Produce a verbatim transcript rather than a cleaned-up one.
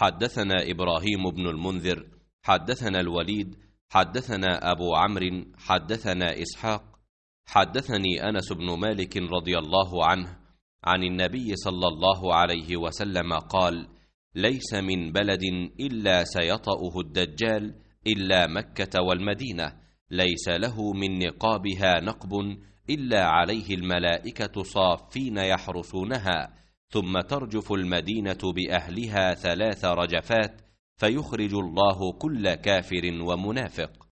حدثنا إبراهيم بن المنذر حدثنا الوليد حدثنا أبو عمرو حدثنا إسحاق حدثني أنس بن مالك رضي الله عنه عن النبي صلى الله عليه وسلم قال: ليس من بلد إلا سيطأه الدجال إلا مكة والمدينة، ليس له من نقابها نقب إلا عليه الملائكة صافين يحرسونها، ثم ترجف المدينة بأهلها ثلاث رجفات، فيخرج الله كل كافر ومنافق.